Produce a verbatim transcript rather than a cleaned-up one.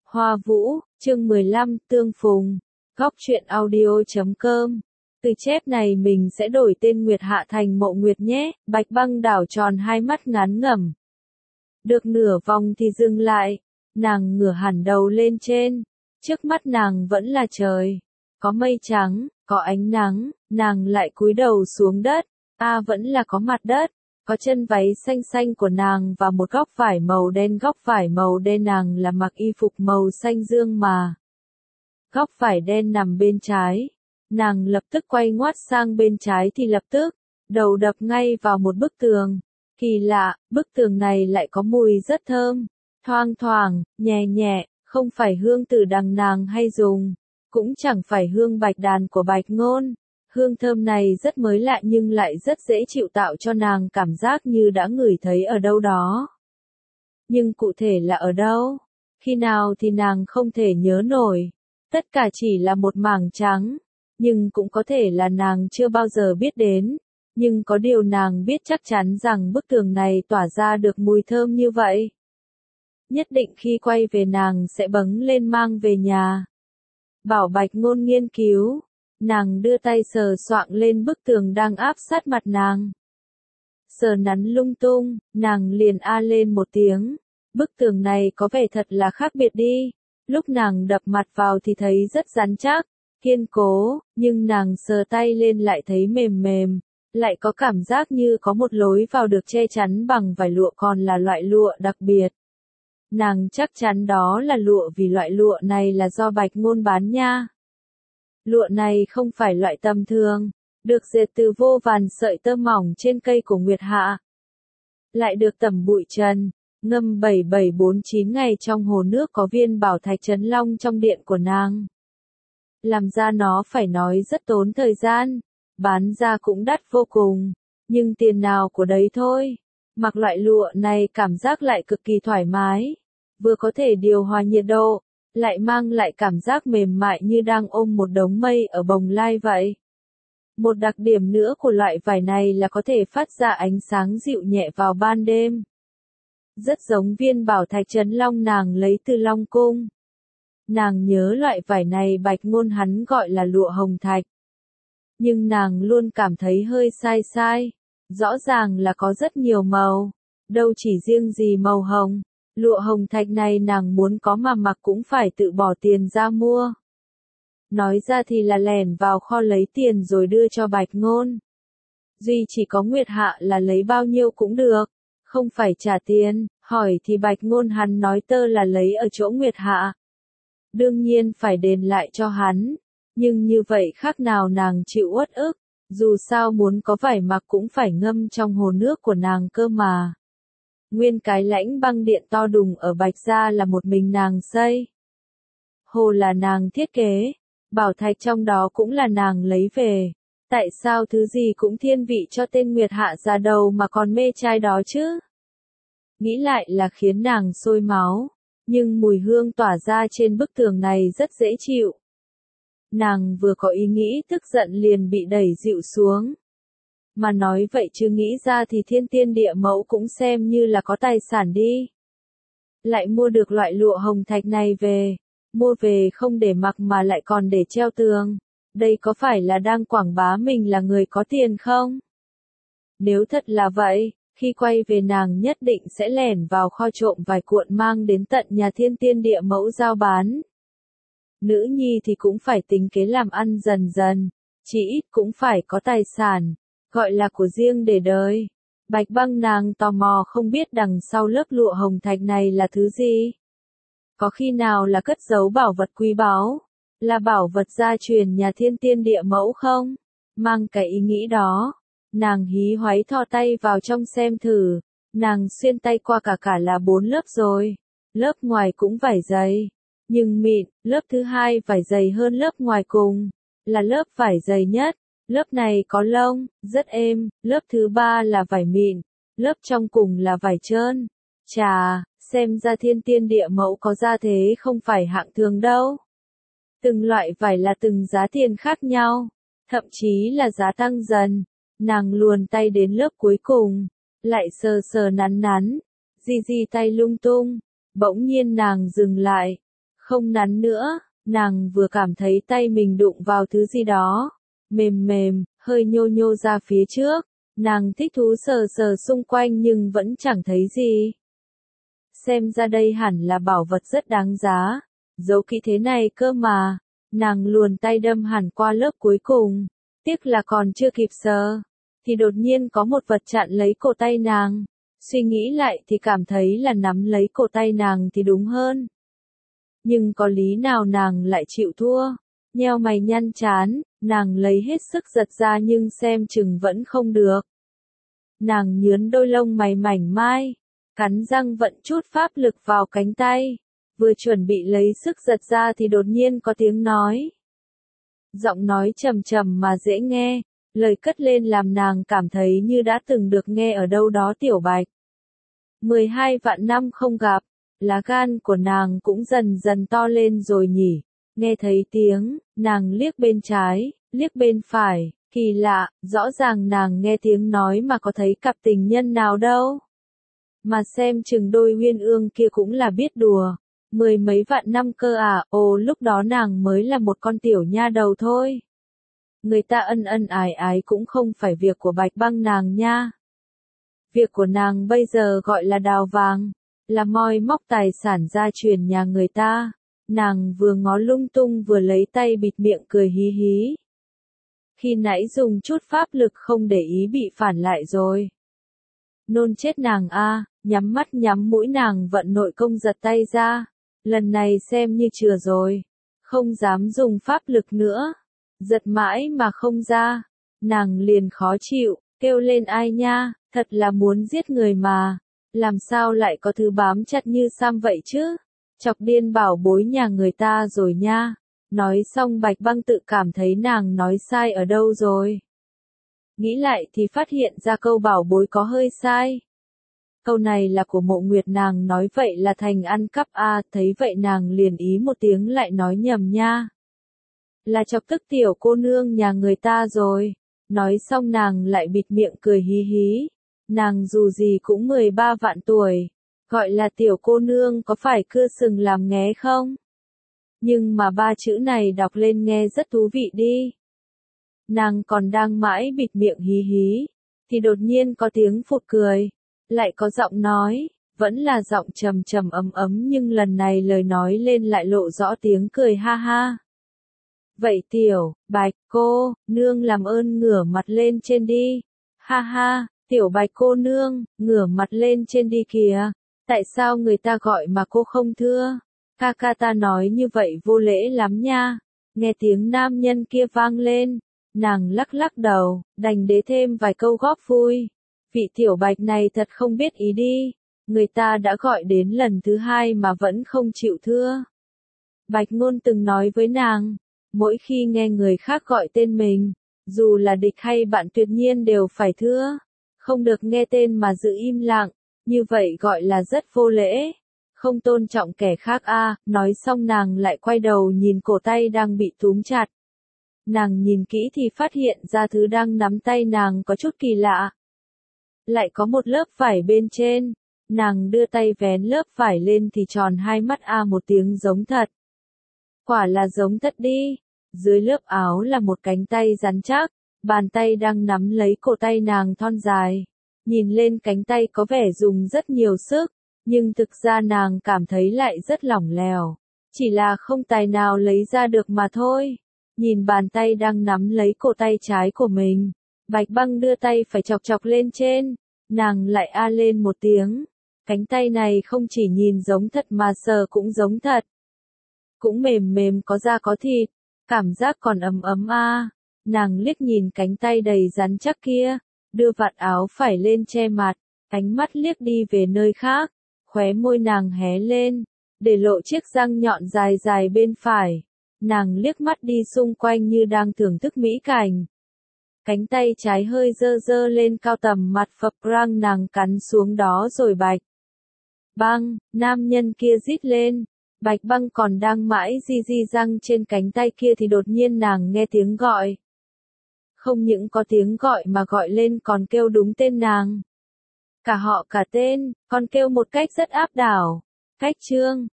Hoa Vũ, chương mười lăm, Tương Phùng. Góc truyện audio chấm com. Từ chép này mình sẽ đổi tên Nguyệt Hạ thành Mộ Nguyệt nhé. Bạch Băng đảo tròn hai mắt ngán ngẩm. Được nửa vòng thì dừng lại. Nàng ngửa hẳn đầu lên trên. Trước mắt nàng vẫn là trời. Có mây trắng, có ánh nắng. Nàng lại cúi đầu xuống đất. A à, vẫn là có mặt đất. Có chân váy xanh xanh của nàng và một góc vải màu đen. Góc vải màu đen nàng là mặc y phục màu xanh dương mà. Góc vải đen nằm bên trái. Nàng lập tức quay ngoắt sang bên trái thì lập tức, đầu đập ngay vào một bức tường. Kỳ lạ, bức tường này lại có mùi rất thơm. Thoang thoảng, nhẹ nhẹ, không phải hương tử đằng nàng hay dùng. Cũng chẳng phải hương bạch đàn của Bạch Ngôn. Hương thơm này rất mới lạ nhưng lại rất dễ chịu, tạo cho nàng cảm giác như đã ngửi thấy ở đâu đó. Nhưng cụ thể là ở đâu? Khi nào thì nàng không thể nhớ nổi. Tất cả chỉ là một mảng trắng. Nhưng cũng có thể là nàng chưa bao giờ biết đến. Nhưng có điều nàng biết chắc chắn rằng bức tường này tỏa ra được mùi thơm như vậy. Nhất định khi quay về nàng sẽ bấng lên mang về nhà. Bảo Bạch Ngôn nghiên cứu. Nàng đưa tay sờ soạng lên bức tường đang áp sát mặt nàng. Sờ nắn lung tung, nàng liền a lên một tiếng. Bức tường này có vẻ thật là khác biệt đi. Lúc nàng đập mặt vào thì thấy rất rắn chắc, kiên cố, nhưng nàng sờ tay lên lại thấy mềm mềm, lại có cảm giác như có một lối vào được che chắn bằng vải lụa, còn là loại lụa đặc biệt. Nàng chắc chắn đó là lụa vì loại lụa này là do Bạch Ngôn bán nha. Lụa này không phải loại tầm thường, được dệt từ vô vàn sợi tơ mỏng trên cây của Nguyệt Hạ. Lại được tẩm bụi trần, ngâm bảy bảy bốn chín ngày trong hồ nước có viên bảo thạch trấn long trong điện của nàng. Làm ra nó phải nói rất tốn thời gian, bán ra cũng đắt vô cùng, nhưng tiền nào của đấy thôi. Mặc loại lụa này cảm giác lại cực kỳ thoải mái, vừa có thể điều hòa nhiệt độ, lại mang lại cảm giác mềm mại như đang ôm một đống mây ở bồng lai vậy. Một đặc điểm nữa của loại vải này là có thể phát ra ánh sáng dịu nhẹ vào ban đêm. Rất giống viên bảo thạch trấn long nàng lấy từ Long Cung. Nàng nhớ loại vải này Bạch Ngôn hắn gọi là lụa hồng thạch. Nhưng nàng luôn cảm thấy hơi sai sai. Rõ ràng là có rất nhiều màu, đâu chỉ riêng gì màu hồng. Lụa hồng thạch này nàng muốn có mà mặc cũng phải tự bỏ tiền ra mua. Nói ra thì là lẻn vào kho lấy tiền rồi đưa cho Bạch Ngôn. Duy chỉ có Nguyệt Hạ là lấy bao nhiêu cũng được, không phải trả tiền. Hỏi thì Bạch Ngôn hắn nói tơ là lấy ở chỗ Nguyệt Hạ. Đương nhiên phải đền lại cho hắn, nhưng như vậy khác nào nàng chịu uất ức, dù sao muốn có vải mặc cũng phải ngâm trong hồ nước của nàng cơ mà. Nguyên cái lãnh băng điện to đùng ở Bạch Gia là một mình nàng xây. Hồ là nàng thiết kế, bảo thạch trong đó cũng là nàng lấy về. Tại sao thứ gì cũng thiên vị cho tên Nguyệt Hạ ra đầu mà còn mê trai đó chứ? Nghĩ lại là khiến nàng sôi máu, nhưng mùi hương tỏa ra trên bức tường này rất dễ chịu. Nàng vừa có ý nghĩ tức giận liền bị đẩy dịu xuống. Mà nói vậy chứ nghĩ ra thì thiên tiên địa mẫu cũng xem như là có tài sản đi. Lại mua được loại lụa hồng thạch này về, mua về không để mặc mà lại còn để treo tường. Đây có phải là đang quảng bá mình là người có tiền không? Nếu thật là vậy, khi quay về nàng nhất định sẽ lẻn vào kho trộm vài cuộn mang đến tận nhà thiên tiên địa mẫu giao bán. Nữ nhi thì cũng phải tính kế làm ăn dần dần, chỉ ít cũng phải có tài sản, gọi là của riêng để đời. Bạch Băng nàng tò mò không biết đằng sau lớp lụa hồng thạch này là thứ gì. Có khi nào là cất giấu bảo vật quý báu, là bảo vật gia truyền nhà thiên tiên địa mẫu không? Mang cái ý nghĩ đó, nàng hí hoáy thò tay vào trong xem thử. Nàng xuyên tay qua cả cả là bốn lớp rồi. Lớp ngoài cũng vải dày, nhưng mịn. Lớp thứ hai vải dày hơn lớp ngoài cùng, là lớp vải dày nhất. Lớp này có lông, rất êm. Lớp thứ ba là vải mịn, lớp trong cùng là vải trơn. Chà, xem ra thiên tiên địa mẫu có gia thế không phải hạng thường đâu. Từng loại vải là từng giá tiền khác nhau, thậm chí là giá tăng dần. Nàng luồn tay đến lớp cuối cùng, lại sờ sờ nắn nắn, di di tay lung tung, bỗng nhiên nàng dừng lại. Không nắn nữa, nàng vừa cảm thấy tay mình đụng vào thứ gì đó. Mềm mềm, hơi nhô nhô ra phía trước. Nàng thích thú sờ sờ xung quanh nhưng vẫn chẳng thấy gì. Xem ra đây hẳn là bảo vật rất đáng giá. Giấu kỹ thế này cơ mà. Nàng luồn tay đâm hẳn qua lớp cuối cùng. Tiếc là còn chưa kịp sờ. Thì đột nhiên có một vật chặn lấy cổ tay nàng. Suy nghĩ lại thì cảm thấy là nắm lấy cổ tay nàng thì đúng hơn. Nhưng có lý nào nàng lại chịu thua? Nheo mày nhăn chán, nàng lấy hết sức giật ra nhưng xem chừng vẫn không được. Nàng nhướn đôi lông mày mảnh mai, cắn răng vận chút pháp lực vào cánh tay. Vừa chuẩn bị lấy sức giật ra thì đột nhiên có tiếng nói. Giọng nói trầm trầm mà dễ nghe, lời cất lên làm nàng cảm thấy như đã từng được nghe ở đâu đó. Tiểu Bạch. mười hai vạn năm không gặp, lá gan của nàng cũng dần dần to lên rồi nhỉ. Nghe thấy tiếng, nàng liếc bên trái, liếc bên phải, kỳ lạ, rõ ràng nàng nghe tiếng nói mà có thấy cặp tình nhân nào đâu. Mà xem chừng đôi uyên ương kia cũng là biết đùa. Mười mấy vạn năm cơ à, ồ lúc đó nàng mới là một con tiểu nha đầu thôi. Người ta ân ân ái ái cũng không phải việc của Bạch Băng nàng nha. Việc của nàng bây giờ gọi là đào vàng, là moi móc tài sản gia truyền nhà người ta. Nàng vừa ngó lung tung vừa lấy tay bịt miệng cười hí hí. Khi nãy dùng chút pháp lực không để ý bị phản lại rồi. Nôn chết nàng a, nhắm mắt nhắm mũi nàng vận nội công giật tay ra. Lần này xem như chừa rồi. Không dám dùng pháp lực nữa. Giật mãi mà không ra. Nàng liền khó chịu, kêu lên ai nha, thật là muốn giết người mà. Làm sao lại có thứ bám chặt như Sam vậy chứ? Chọc điên bảo bối nhà người ta rồi nha. Nói xong Bạch Băng tự cảm thấy nàng nói sai ở đâu rồi. Nghĩ lại thì phát hiện ra câu bảo bối có hơi sai. Câu này là của Mộ Nguyệt, nàng nói vậy là thành ăn cắp a, thấy vậy nàng liền ý một tiếng lại nói nhầm nha. Là chọc tức tiểu cô nương nhà người ta rồi. Nói xong nàng lại bịt miệng cười hí hí. Nàng dù gì cũng mười ba vạn tuổi. Gọi là tiểu cô nương có phải cưa sừng làm nghé không? Nhưng mà ba chữ này đọc lên nghe rất thú vị đi. Nàng còn đang mãi bịt miệng hí hí. Thì đột nhiên có tiếng phụt cười. Lại có giọng nói. Vẫn là giọng trầm trầm ấm ấm nhưng lần này lời nói lên lại lộ rõ tiếng cười ha ha. Vậy tiểu, Bạch cô, nương làm ơn ngửa mặt lên trên đi. Ha ha, tiểu Bạch cô nương, ngửa mặt lên trên đi kìa. Tại sao người ta gọi mà cô không thưa? Ca ca ta nói như vậy vô lễ lắm nha. Nghe tiếng nam nhân kia vang lên. Nàng lắc lắc đầu, đành đế thêm vài câu góp vui. Vị tiểu Bạch này thật không biết ý đi. Người ta đã gọi đến lần thứ hai mà vẫn không chịu thưa. Bạch Ngôn từng nói với nàng. Mỗi khi nghe người khác gọi tên mình, dù là địch hay bạn tuyệt nhiên đều phải thưa. Không được nghe tên mà giữ im lặng, như vậy gọi là rất vô lễ. Không tôn trọng kẻ khác a. Nói xong nàng lại quay đầu nhìn cổ tay đang bị túm chặt. Nàng nhìn kỹ thì phát hiện ra thứ đang nắm tay nàng có chút kỳ lạ. Lại có một lớp vải bên trên. Nàng đưa tay vén lớp vải lên thì tròn hai mắt a một tiếng giống thật. Quả là giống thật đi. Dưới lớp áo là một cánh tay rắn chắc, bàn tay đang nắm lấy cổ tay nàng thon dài. Nhìn lên cánh tay có vẻ dùng rất nhiều sức, nhưng thực ra nàng cảm thấy lại rất lỏng lẻo. Chỉ là không tài nào lấy ra được mà thôi. Nhìn bàn tay đang nắm lấy cổ tay trái của mình. Bạch Băng đưa tay phải chọc chọc lên trên. Nàng lại a lên một tiếng. Cánh tay này không chỉ nhìn giống thật mà sờ cũng giống thật. Cũng mềm mềm có da có thịt. Cảm giác còn ấm ấm a. Nàng liếc nhìn cánh tay đầy rắn chắc kia. Đưa vạt áo phải lên che mặt. Ánh mắt liếc đi về nơi khác. Khóe môi nàng hé lên. Để lộ chiếc răng nhọn dài dài bên phải. Nàng liếc mắt đi xung quanh như đang thưởng thức mỹ cảnh. Cánh tay trái hơi dơ dơ lên cao tầm mặt phập răng nàng cắn xuống đó rồi Bạch Băng, nam nhân kia rít lên. Bạch Băng còn đang mãi di di răng trên cánh tay kia thì đột nhiên nàng nghe tiếng gọi. Không những có tiếng gọi mà gọi lên còn kêu đúng tên nàng. Cả họ cả tên, còn kêu một cách rất áp đảo. Cách Trương,